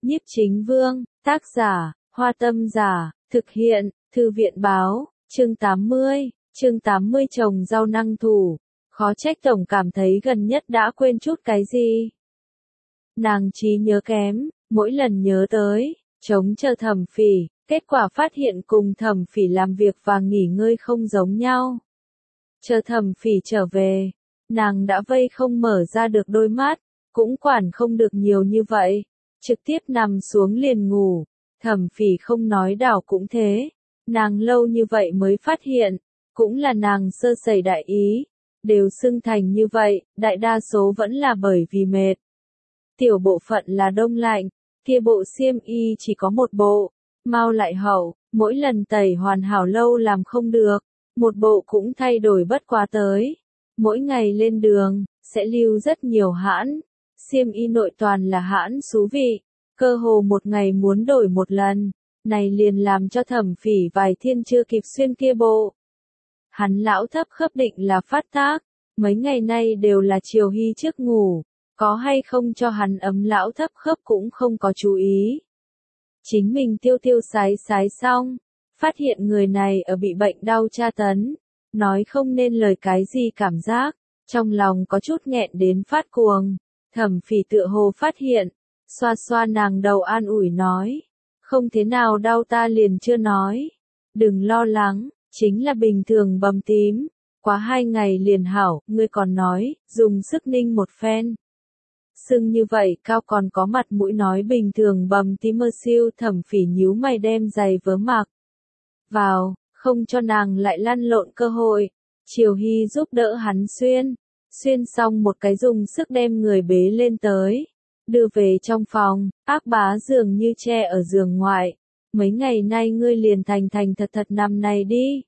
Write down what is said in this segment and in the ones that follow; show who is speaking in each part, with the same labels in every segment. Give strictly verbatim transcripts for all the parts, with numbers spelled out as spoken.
Speaker 1: Nhiếp Chính Vương, tác giả, Hoa Tâm Giả, thực hiện, Thư viện Báo, chương tám mươi, chương tám mươi trồng rau năng thủ. Khó trách tổng cảm thấy gần nhất đã quên chút cái gì. Nàng trí nhớ kém, mỗi lần nhớ tới, chống chờ Thẩm Phỉ, kết quả phát hiện cùng Thẩm Phỉ làm việc và nghỉ ngơi không giống nhau. Chờ Thẩm Phỉ trở về, nàng đã vây không mở ra được đôi mắt, cũng quản không được nhiều như vậy, trực tiếp nằm xuống liền ngủ. Thẩm Phỉ không nói đảo cũng thế, nàng lâu như vậy mới phát hiện, cũng là nàng sơ sẩy đại ý, đều sưng thành như vậy, đại đa số vẫn là bởi vì mệt. Tiểu bộ phận là đông lạnh, kia bộ xiêm y chỉ có một bộ, mau lại hậu, mỗi lần tẩy hoàn hảo lâu làm không được, một bộ cũng thay đổi bất quá tới. Mỗi ngày lên đường, sẽ lưu rất nhiều hãn, xiêm y nội toàn là hãn xú vị, cơ hồ một ngày muốn đổi một lần, này liền làm cho Thẩm Phỉ vài thiên chưa kịp xuyên kia bộ. Hắn lão thấp khớp định là phát tác, mấy ngày nay đều là Triều Hy trước ngủ, có hay không cho hắn ấm lão thấp khớp cũng không có chú ý. Chính mình tiêu tiêu sái sái xong, phát hiện người này ở bị bệnh đau tra tấn, nói không nên lời cái gì cảm giác, trong lòng có chút nghẹn đến phát cuồng. Thẩm Phỉ tựa hồ phát hiện, xoa xoa nàng đầu an ủi nói, không thế nào đau ta liền chưa nói, đừng lo lắng, chính là bình thường bầm tím, quá hai ngày liền hảo, ngươi còn nói, dùng sức ninh một phen. Sưng như vậy cao còn có mặt mũi nói bình thường bầm tím mơ siêu. Thẩm Phỉ nhíu mày đem giày vớ mặc vào, không cho nàng lại lăn lộn cơ hội. Triều Hy giúp đỡ hắn xuyên, xuyên xong một cái dùng sức đem người bế lên tới, đưa về trong phòng. Ác Bá dường như che ở giường ngoại, mấy ngày nay ngươi liền thành thành thật thật nằm này đi,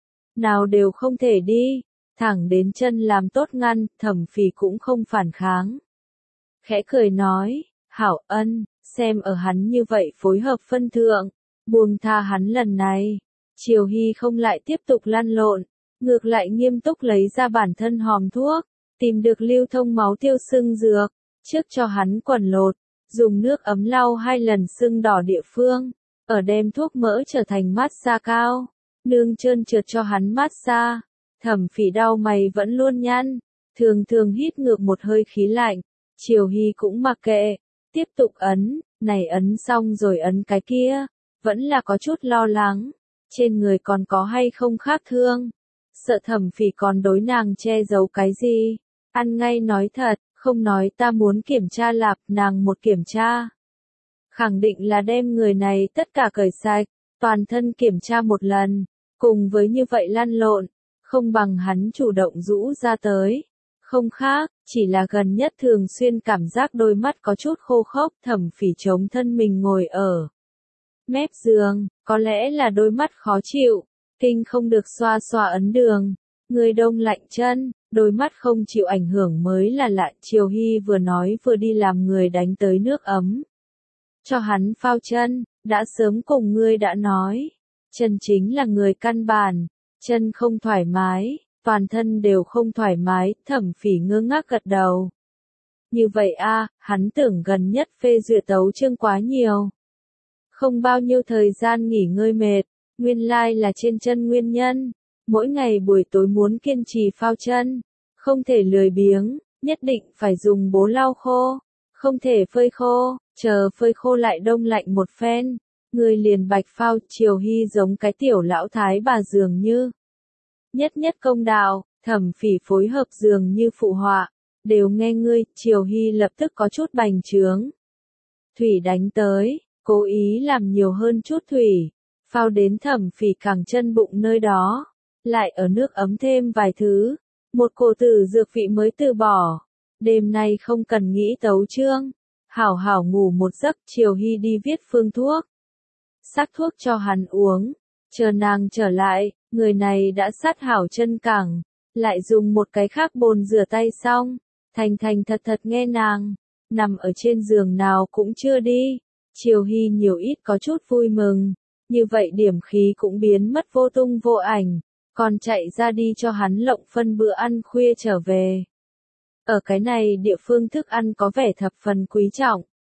Speaker 1: nào đều không thể đi, thẳng đến chân làm tốt ngăn. Thẩm Phỉ cũng không phản kháng, khẽ cười nói, hảo ân, xem ở hắn như vậy phối hợp phân thượng, buông tha hắn lần này. Triều Hy không lại tiếp tục lăn lộn, ngược lại nghiêm túc lấy ra bản thân hòm thuốc, tìm được lưu thông máu tiêu sưng dược, trước cho hắn quần lột, dùng nước ấm lau hai lần sưng đỏ địa phương, ở đem thuốc mỡ trở thành mát xa cao, nương trơn trượt cho hắn mát xa. Thẩm Phỉ đau mày vẫn luôn nhăn, thường thường hít ngược một hơi khí lạnh. Triều Hy cũng mặc kệ, tiếp tục ấn, này ấn xong rồi ấn cái kia, vẫn là có chút lo lắng, trên người còn có hay không khác thương, sợ Thẩm Phỉ còn đối nàng che giấu cái gì, ăn ngay nói thật, không nói ta muốn kiểm tra lạp. Nàng một kiểm tra, khẳng định là đem người này tất cả cởi sạch, toàn thân kiểm tra một lần, cùng với như vậy lăn lộn, không bằng hắn chủ động rũ ra tới. Không khác, chỉ là gần nhất thường xuyên cảm giác đôi mắt có chút khô khốc. Thẩm Phỉ chống thân mình ngồi ở mép giường, có lẽ là đôi mắt khó chịu, kinh không được xoa xoa ấn đường, người đông lạnh chân, đôi mắt không chịu ảnh hưởng mới là lạ. Triều Hy vừa nói vừa đi làm người đánh tới nước ấm, cho hắn phao chân, đã sớm cùng ngươi đã nói, chân chính là người căn bản, chân không thoải mái, toàn thân đều không thoải mái. Thẩm Phỉ ngơ ngác gật đầu. Như vậy a, hắn tưởng gần nhất phê duyệt tấu chương quá nhiều, không bao nhiêu thời gian nghỉ ngơi mệt, nguyên lai là trên chân nguyên nhân, mỗi ngày buổi tối muốn kiên trì phao chân, không thể lười biếng, nhất định phải dùng bố lau khô, không thể phơi khô, chờ phơi khô lại đông lạnh một phen, người liền bạch phao. Triều Hy giống cái tiểu lão thái bà dường như nhất nhất công đạo. Thẩm Phỉ phối hợp dường như phụ họa, đều nghe ngươi. Triều Hy lập tức có chút bành trướng, thủy đánh tới, cố ý làm nhiều hơn chút thủy, phao đến Thẩm Phỉ cẳng chân bụng nơi đó, lại ở nước ấm thêm vài thứ, một cổ tử dược vị mới từ bỏ. Đêm nay không cần nghĩ tấu chương, hảo hảo ngủ một giấc. Triều Hy đi viết phương thuốc, sắc thuốc cho hắn uống, chờ nàng trở lại, người này đã sát hảo chân cẳng, lại dùng một cái khác bồn rửa tay xong, thành thành thật thật nghe nàng, nằm ở trên giường nào cũng chưa đi. Triều Hy nhiều ít có chút vui mừng, như vậy điểm khí cũng biến mất vô tung vô ảnh, còn chạy ra đi cho hắn lộng phân bữa ăn khuya trở về. Ở cái này địa phương thức ăn có vẻ thập phần quý trọng.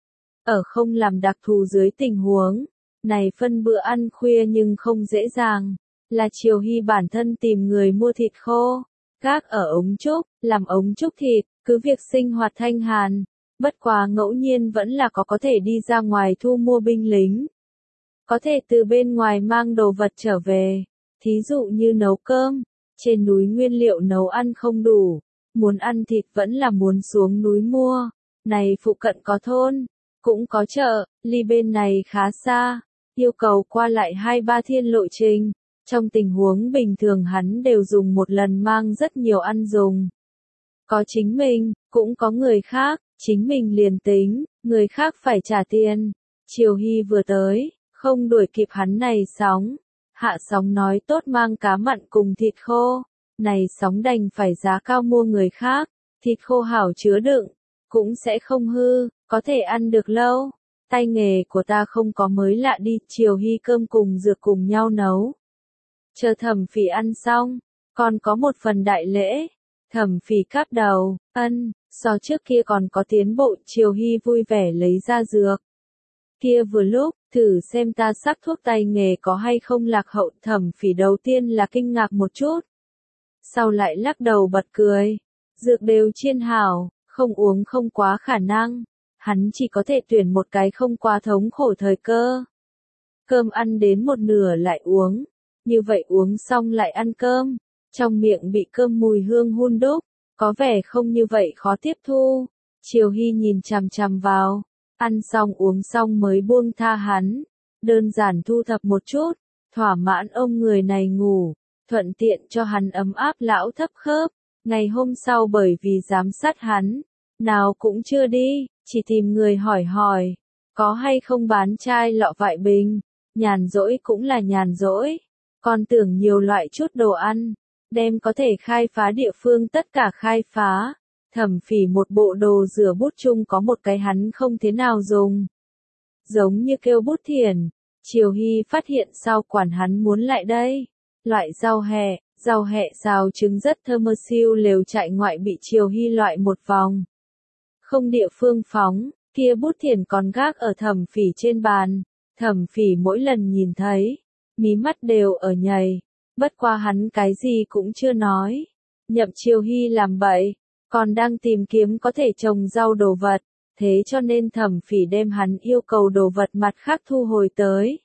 Speaker 1: Ở không làm đặc thù dưới tình huống này phân bữa ăn khuya nhưng không dễ dàng, là Triều Hy bản thân tìm người mua thịt khô, gác ở ống trúc, làm ống trúc thịt, cứ việc sinh hoạt thanh hàn, bất quá ngẫu nhiên vẫn là có có thể đi ra ngoài thu mua binh lính. Có thể từ bên ngoài mang đồ vật trở về, thí dụ như nấu cơm, trên núi nguyên liệu nấu ăn không đủ, muốn ăn thịt vẫn là muốn xuống núi mua, này phụ cận có thôn, cũng có chợ, ly bên này khá xa, yêu cầu qua lại hai ba thiên lộ trình, trong tình huống bình thường hắn đều dùng một lần mang rất nhiều ăn dùng. Có chính mình, cũng có người khác, chính mình liền tính, người khác phải trả tiền. Triều Hy vừa tới, không đuổi kịp hắn này sóng. Hạ sóng nói tốt mang cá mặn cùng thịt khô. Này sóng đành phải giá cao mua người khác, thịt khô hảo chứa đựng, cũng sẽ không hư, có thể ăn được lâu. Tay nghề của ta không có mới lạ đi, Triều Hy cơm cùng dược cùng nhau nấu. Chờ Thẩm Phỉ ăn xong, còn có một phần đại lễ. Thẩm Phỉ cáp đầu, ân, so trước kia còn có tiến bộ, Triều Hy vui vẻ lấy ra dược. Kia vừa lúc, thử xem ta sắc thuốc tay nghề có hay không lạc hậu. Thẩm Phỉ đầu tiên là kinh ngạc một chút, sau lại lắc đầu bật cười. Dược đều chiên hảo, không uống không quá khả năng, hắn chỉ có thể tuyển một cái không quá thống khổ thời cơ. Cơm ăn đến một nửa lại uống, như vậy uống xong lại ăn cơm, trong miệng bị cơm mùi hương hun đúc, có vẻ không như vậy khó tiếp thu. Triều Hy nhìn chằm chằm vào, ăn xong uống xong mới buông tha hắn, đơn giản thu thập một chút, thỏa mãn ôm người này ngủ, thuận tiện cho hắn ấm áp lão thấp khớp. Ngày hôm sau bởi vì giám sát hắn, nào cũng chưa đi, chỉ tìm người hỏi hỏi, có hay không bán chai lọ vại bình, nhàn rỗi cũng là nhàn rỗi, còn tưởng nhiều loại chút đồ ăn, đem có thể khai phá địa phương tất cả khai phá. Thẩm Phỉ một bộ đồ rửa bút chung có một cái hắn không thế nào dùng, giống như kêu bút thiển. Triều Hy phát hiện sau quản hắn muốn lại đây, loại rau hẹ. Rau hẹ xào trứng rất thơm, siêu lều trại ngoại bị Triều Hy loại một vòng. Không địa phương phóng, kia bút thiển còn gác ở Thẩm Phỉ trên bàn. Thẩm Phỉ mỗi lần nhìn thấy, mí mắt đều ở nhảy, bất qua hắn cái gì cũng chưa nói. Nhậm Triều Hy làm bậy, còn đang tìm kiếm có thể trồng rau đồ vật, thế cho nên Thẩm Phỉ đem hắn yêu cầu đồ vật mặt khác thu hồi tới.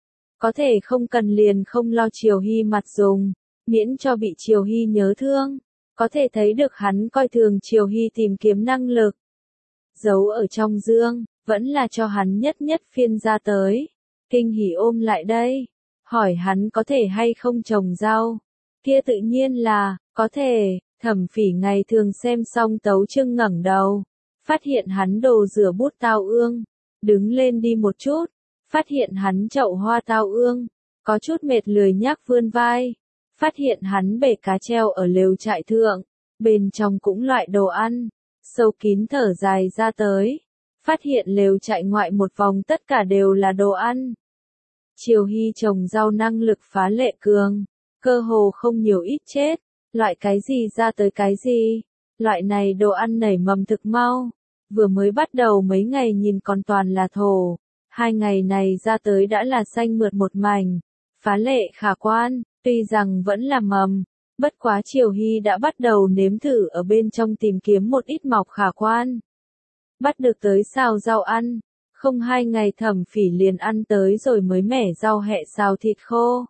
Speaker 1: Có thể không cần liền không lo Triều Hy mặt dùng, miễn cho bị Triều Hy nhớ thương, có thể thấy được hắn coi thường Triều Hy tìm kiếm năng lực. Giấu ở trong dương, vẫn là cho hắn nhất nhất phiên ra tới. Kinh hỉ ôm lại đây, hỏi hắn có thể hay không trồng rau. Kia tự nhiên là, có thể. Thẩm Phỉ ngày thường xem xong tấu chương ngẩng đầu, phát hiện hắn đồ rửa bút tao ương, đứng lên đi một chút, phát hiện hắn chậu hoa tao ương, có chút mệt lười nhác vươn vai. Phát hiện hắn bể cá treo ở lều trại thượng, bên trong cũng loại đồ ăn, sâu kín thở dài ra tới, phát hiện lều trại ngoại một vòng tất cả đều là đồ ăn. Triều Hy trồng rau năng lực phá lệ cường, cơ hồ không nhiều ít chết, loại cái gì ra tới cái gì, loại này đồ ăn nảy mầm thực mau, vừa mới bắt đầu mấy ngày nhìn còn toàn là thổ, hai ngày này ra tới đã là xanh mượt một mảnh, phá lệ khả quan. Tuy rằng vẫn là mầm, bất quá Triều Hy đã bắt đầu nếm thử ở bên trong tìm kiếm một ít mọc khả quan. Bắt được tới xào rau ăn, không hai ngày Thẩm Phỉ liền ăn tới rồi mới mẻ rau hẹ xào thịt khô.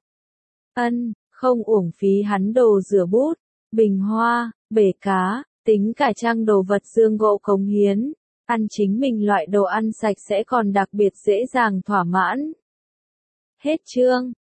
Speaker 1: Ân, không uổng phí hắn đồ rửa bút, bình hoa, bể cá, tính cả trang đồ vật dương gỗ cống hiến, ăn chính mình loại đồ ăn sạch sẽ còn đặc biệt dễ dàng thỏa mãn. Hết chương.